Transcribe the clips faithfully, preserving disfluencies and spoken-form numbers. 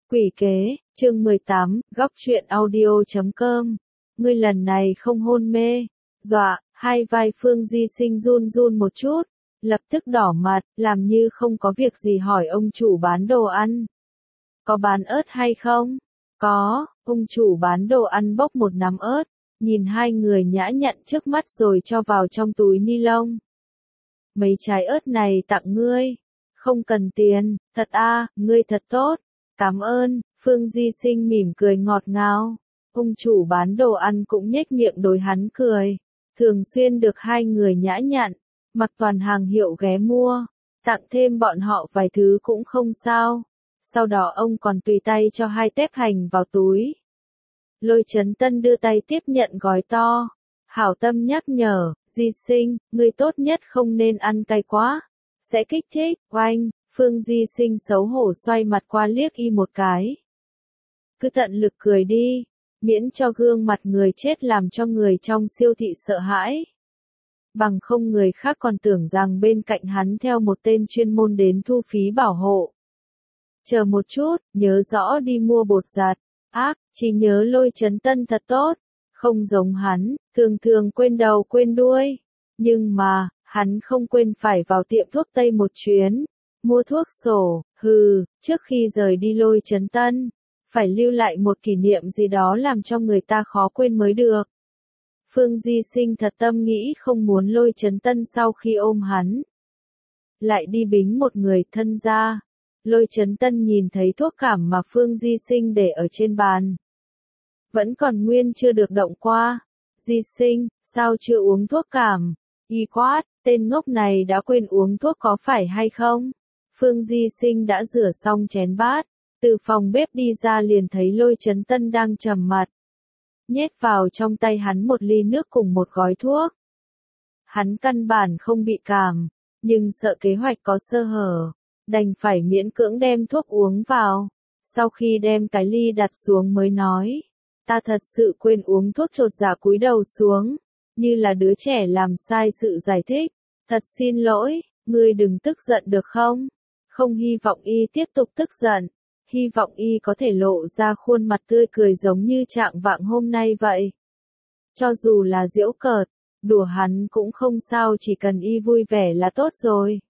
Quỷ kế, chương mười tám, góc truyện audio chấm com. Ngươi lần này không hôn mê. Dọa, hai vai Phương Di Sinh run run một chút, lập tức đỏ mặt, làm như không có việc gì hỏi ông chủ bán đồ ăn. Có bán ớt hay không? Có, ông chủ bán đồ ăn bốc một nắm ớt, nhìn hai người nhã nhặn trước mắt rồi cho vào trong túi ni lông. Mấy trái ớt này tặng ngươi. Không cần tiền, thật a, ngươi thật tốt. Cảm ơn, Phương Di Sinh mỉm cười ngọt ngào. Ông chủ bán đồ ăn cũng nhếch miệng đối hắn cười. Thường xuyên được hai người nhã nhặn, mặc toàn hàng hiệu ghé mua, tặng thêm bọn họ vài thứ cũng không sao. Sau đó ông còn tùy tay cho hai tép hành vào túi. Lôi Chấn Tân đưa tay tiếp nhận gói to. Hảo tâm nhắc nhở, Di Sinh, ngươi tốt nhất không nên ăn cay quá. Sẽ kích thích, oanh. Phương Di Sinh xấu hổ xoay mặt qua liếc y một cái. Cứ tận lực cười đi, miễn cho gương mặt người chết làm cho người trong siêu thị sợ hãi. Bằng không người khác còn tưởng rằng bên cạnh hắn theo một tên chuyên môn đến thu phí bảo hộ. Chờ một chút, nhớ rõ đi mua bột giặt. Ác, chỉ nhớ Lôi Chấn Tân thật tốt. Không giống hắn, thường thường quên đầu quên đuôi. Nhưng mà, hắn không quên phải vào tiệm thuốc Tây một chuyến. Mua thuốc sổ, hừ, trước khi rời đi Lôi Chấn Tân, phải lưu lại một kỷ niệm gì đó làm cho người ta khó quên mới được. Phương Di Sinh thật tâm nghĩ không muốn Lôi Chấn Tân sau khi ôm hắn, lại đi bính một người thân ra. Lôi Chấn Tân nhìn thấy thuốc cảm mà Phương Di Sinh để ở trên bàn. Vẫn còn nguyên chưa được động qua. Di Sinh, sao chưa uống thuốc cảm? Y quát, tên ngốc này đã quên uống thuốc có phải hay không? Phương Di Sinh đã rửa xong chén bát, từ phòng bếp đi ra liền thấy Lôi Chấn Tân đang trầm mặt. Nhét vào trong tay hắn một ly nước cùng một gói thuốc. Hắn căn bản không bị cảm, nhưng sợ kế hoạch có sơ hở, đành phải miễn cưỡng đem thuốc uống vào. Sau khi đem cái ly đặt xuống mới nói, ta thật sự quên uống thuốc, chột dạ cúi đầu xuống, như là đứa trẻ làm sai sự giải thích. Thật xin lỗi, ngươi đừng tức giận được không? Không hy vọng y tiếp tục tức giận, hy vọng y có thể lộ ra khuôn mặt tươi cười giống như trạng vạng hôm nay vậy. Cho dù là giễu cợt, đùa hắn cũng không sao, chỉ cần y vui vẻ là tốt rồi.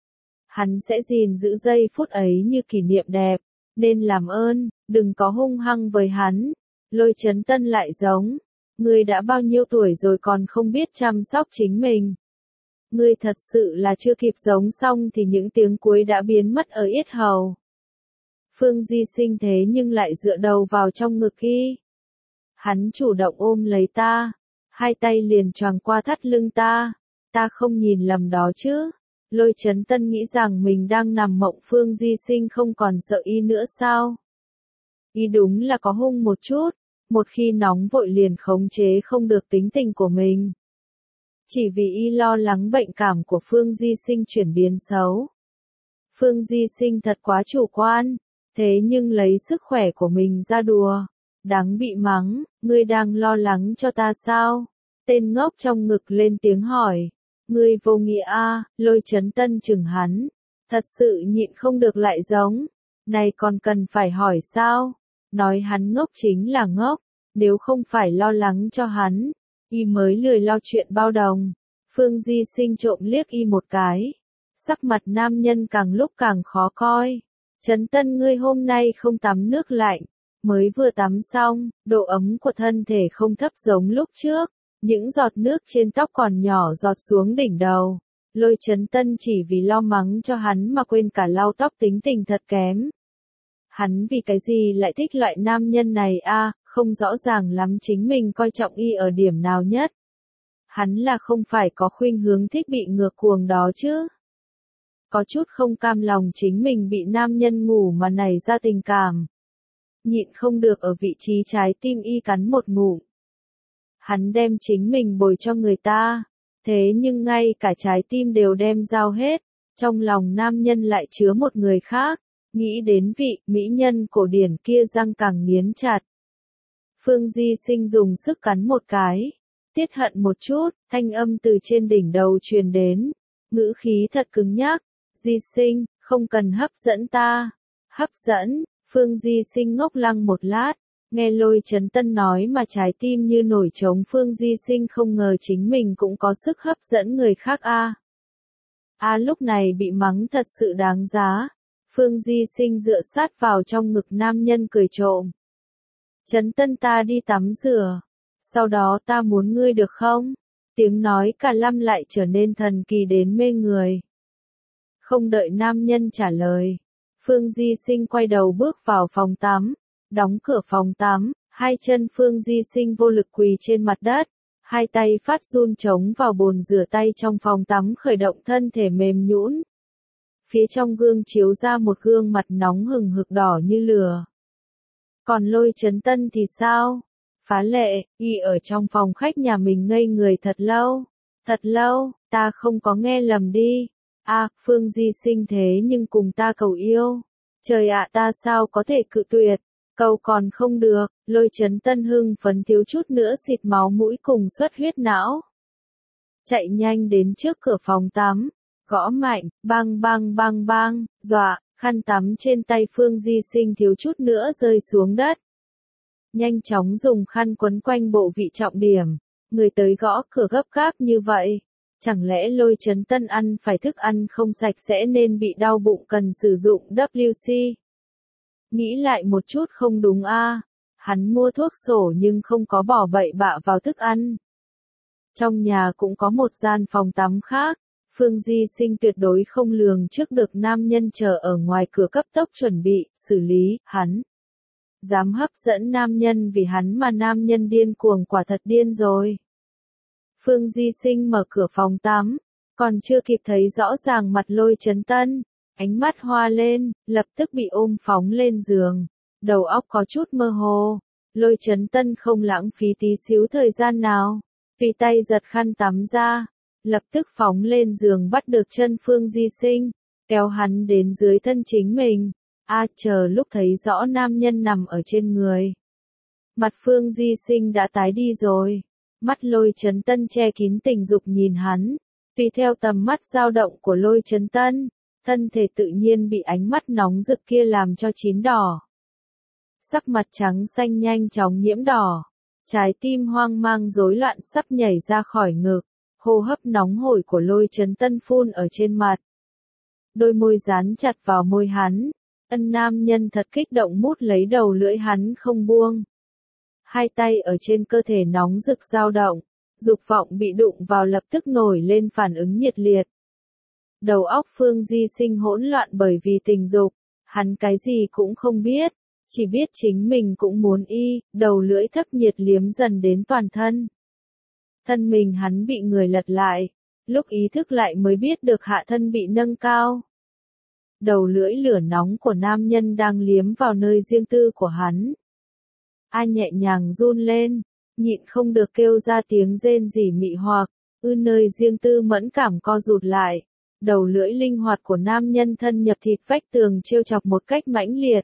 Hắn sẽ gìn giữ giây phút ấy như kỷ niệm đẹp, nên làm ơn, đừng có hung hăng với hắn. Lôi Chấn Tân lại giống, ngươi đã bao nhiêu tuổi rồi còn không biết chăm sóc chính mình. Ngươi thật sự là chưa kịp giống xong thì những tiếng cuối đã biến mất ở yết hầu. Phương Di Sinh thế nhưng lại dựa đầu vào trong ngực y. Hắn chủ động ôm lấy ta, hai tay liền choàng qua thắt lưng ta. Ta không nhìn lầm đó chứ? Lôi Chấn Tân nghĩ rằng mình đang nằm mộng. Phương Di Sinh không còn sợ y nữa sao? Y đúng là có hung một chút, một khi nóng vội liền khống chế không được tính tình của mình. Chỉ vì y lo lắng bệnh cảm của Phương Di Sinh chuyển biến xấu. Phương Di Sinh thật quá chủ quan, thế nhưng lấy sức khỏe của mình ra đùa. Đáng bị mắng, ngươi đang lo lắng cho ta sao? Tên ngốc trong ngực lên tiếng hỏi. Ngươi vô nghĩa a, Lôi Chấn Tân chừng hắn. Thật sự nhịn không được lại giống. Này còn cần phải hỏi sao? Nói hắn ngốc chính là ngốc, nếu không phải lo lắng cho hắn, y mới lười lo chuyện bao đồng. Phương Di Sinh trộm liếc y một cái. Sắc mặt nam nhân càng lúc càng khó coi. Chấn Tân, ngươi hôm nay không tắm nước lạnh, mới vừa tắm xong, độ ấm của thân thể không thấp giống lúc trước. Những giọt nước trên tóc còn nhỏ giọt xuống đỉnh đầu. Lôi Chấn Tân chỉ vì lo mắng cho hắn mà quên cả lau tóc, tính tình thật kém. Hắn vì cái gì lại thích loại nam nhân này a, à, không rõ ràng lắm chính mình coi trọng y ở điểm nào nhất. Hắn là không phải có khuynh hướng thích bị ngược cuồng đó chứ. Có chút không cam lòng chính mình bị nam nhân ngủ mà nảy ra tình cảm. Nhịn không được ở vị trí trái tim y cắn một ngụm. Hắn đem chính mình bồi cho người ta, thế nhưng ngay cả trái tim đều đem giao hết, trong lòng nam nhân lại chứa một người khác. Nghĩ đến vị mỹ nhân cổ điển kia răng càng nghiến chặt. Phương Di Sinh dùng sức cắn một cái, tiết hận một chút, thanh âm từ trên đỉnh đầu truyền đến, ngữ khí thật cứng nhắc. Di Sinh, không cần hấp dẫn ta. Hấp dẫn, Phương Di Sinh ngốc lăng một lát, nghe Lôi Chấn Tân nói mà trái tim như nổi trống. Phương Di Sinh không ngờ chính mình cũng có sức hấp dẫn người khác a. À. A à, lúc này bị mắng thật sự đáng giá. Phương Di Sinh dựa sát vào trong ngực nam nhân cười trộm. Chấn Tân, ta đi tắm rửa. Sau đó ta muốn ngươi được không? Tiếng nói cả lâm lại trở nên thần kỳ đến mê người. Không đợi nam nhân trả lời, Phương Di Sinh quay đầu bước vào phòng tắm, đóng cửa phòng tắm, hai chân Phương Di Sinh vô lực quỳ trên mặt đất, hai tay phát run chống vào bồn rửa tay trong phòng tắm, khởi động thân thể mềm nhũn. Phía trong gương chiếu ra một gương mặt nóng hừng hực đỏ như lửa. Còn Lôi Chấn Tân thì sao? Phá lệ, y ở trong phòng khách nhà mình ngây người thật lâu. Thật lâu, ta không có nghe lầm đi. À, Phương Di Sinh thế nhưng cùng ta cầu yêu. Trời ạ, ta sao có thể cự tuyệt. Cầu còn không được. Lôi Chấn Tân hưng phấn thiếu chút nữa xịt máu mũi cùng xuất huyết não. Chạy nhanh đến trước cửa phòng tắm, gõ mạnh, bang bang bang bang, dọa, khăn tắm trên tay Phương Di Sinh thiếu chút nữa rơi xuống đất. Nhanh chóng dùng khăn quấn quanh bộ vị trọng điểm, người tới gõ cửa gấp gáp như vậy. Chẳng lẽ Lôi Chấn Tân ăn phải thức ăn không sạch sẽ nên bị đau bụng cần sử dụng W C? Nghĩ lại một chút không đúng a, à. Hắn mua thuốc sổ nhưng không có bỏ bậy bạ vào thức ăn. Trong nhà cũng có một gian phòng tắm khác, Phương Di Sinh tuyệt đối không lường trước được nam nhân chờ ở ngoài cửa cấp tốc chuẩn bị, xử lý, hắn. Dám hấp dẫn nam nhân vì hắn mà nam nhân điên cuồng, quả thật điên rồi. Phương Di Sinh mở cửa phòng tắm, còn chưa kịp thấy rõ ràng mặt Lôi Chấn Tân, ánh mắt hoa lên, lập tức bị ôm phóng lên giường, đầu óc có chút mơ hồ. Lôi Chấn Tân không lãng phí tí xíu thời gian nào, tùy tay giật khăn tắm ra, lập tức phóng lên giường bắt được chân Phương Di Sinh, kéo hắn đến dưới thân chính mình. A à, chờ lúc thấy rõ nam nhân nằm ở trên người, mặt Phương Di Sinh đã tái đi rồi. Mắt Lôi Chấn Tân che kín tình dục nhìn hắn, tùy theo tầm mắt dao động của Lôi Chấn Tân, thân thể tự nhiên bị ánh mắt nóng rực kia làm cho chín đỏ. Sắc mặt trắng xanh nhanh chóng nhiễm đỏ, trái tim hoang mang rối loạn sắp nhảy ra khỏi ngực, hô hấp nóng hổi của Lôi Chấn Tân phun ở trên mặt. Đôi môi dán chặt vào môi hắn, ân nam nhân thật kích động mút lấy đầu lưỡi hắn không buông. Hai tay ở trên cơ thể nóng rực dao động, dục vọng bị đụng vào lập tức nổi lên phản ứng nhiệt liệt. Đầu óc Phương Di Sinh hỗn loạn bởi vì tình dục, hắn cái gì cũng không biết, chỉ biết chính mình cũng muốn y, đầu lưỡi thấp nhiệt liếm dần đến toàn thân. Thân mình hắn bị người lật lại, lúc ý thức lại mới biết được hạ thân bị nâng cao. Đầu lưỡi lửa nóng của nam nhân đang liếm vào nơi riêng tư của hắn. A nhẹ nhàng run lên, nhịn không được kêu ra tiếng rên rỉ mị hoặc, ư nơi riêng tư mẫn cảm co rụt lại. Đầu lưỡi linh hoạt của nam nhân thân nhập thịt vách tường trêu chọc một cách mãnh liệt.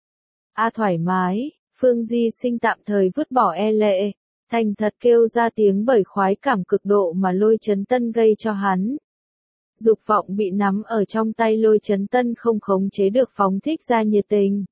A thoải mái, Phương Di Sinh tạm thời vứt bỏ e lệ, thành thật kêu ra tiếng bởi khoái cảm cực độ mà Lôi Chấn Tân gây cho hắn. Dục vọng bị nắm ở trong tay Lôi Chấn Tân không khống chế được phóng thích ra nhiệt tình.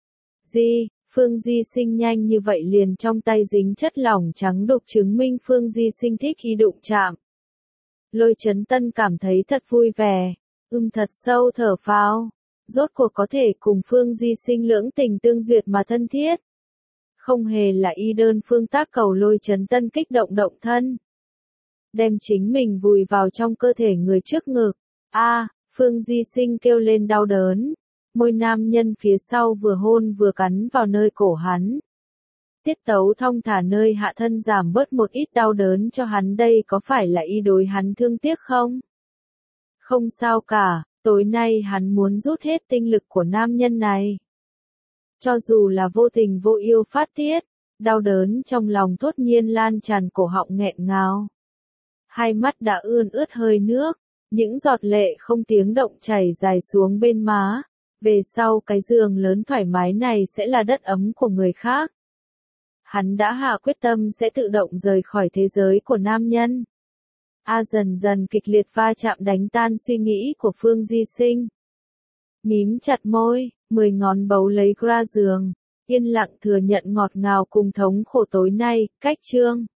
Di, Phương Di Sinh nhanh như vậy liền trong tay dính chất lỏng trắng đục chứng minh Phương Di Sinh thích khi đụng chạm. Lôi Chấn Tân cảm thấy thật vui vẻ, ưm thật sâu thở phào, rốt cuộc có thể cùng Phương Di Sinh lưỡng tình tương duyệt mà thân thiết. Không hề là y đơn phương tác cầu. Lôi Chấn Tân kích động động thân, đem chính mình vùi vào trong cơ thể người trước ngực. A, à, Phương Di Sinh kêu lên đau đớn, môi nam nhân phía sau vừa hôn vừa cắn vào nơi cổ hắn. Tiết tấu thong thả nơi hạ thân giảm bớt một ít đau đớn cho hắn, đây có phải là y đối hắn thương tiếc không? Không sao cả, tối nay hắn muốn rút hết tinh lực của nam nhân này. Cho dù là vô tình vô yêu phát tiết, đau đớn trong lòng thốt nhiên lan tràn, cổ họng nghẹn ngào. Hai mắt đã ươn ướt hơi nước, những giọt lệ không tiếng động chảy dài xuống bên má. Về sau cái giường lớn thoải mái này sẽ là đất ấm của người khác. Hắn đã hạ quyết tâm sẽ tự động rời khỏi thế giới của nam nhân. A dần dần kịch liệt va chạm đánh tan suy nghĩ của Phương Di Sinh. Mím chặt môi, mười ngón bấu lấy gra giường, yên lặng thừa nhận ngọt ngào cùng thống khổ tối nay, cách chương.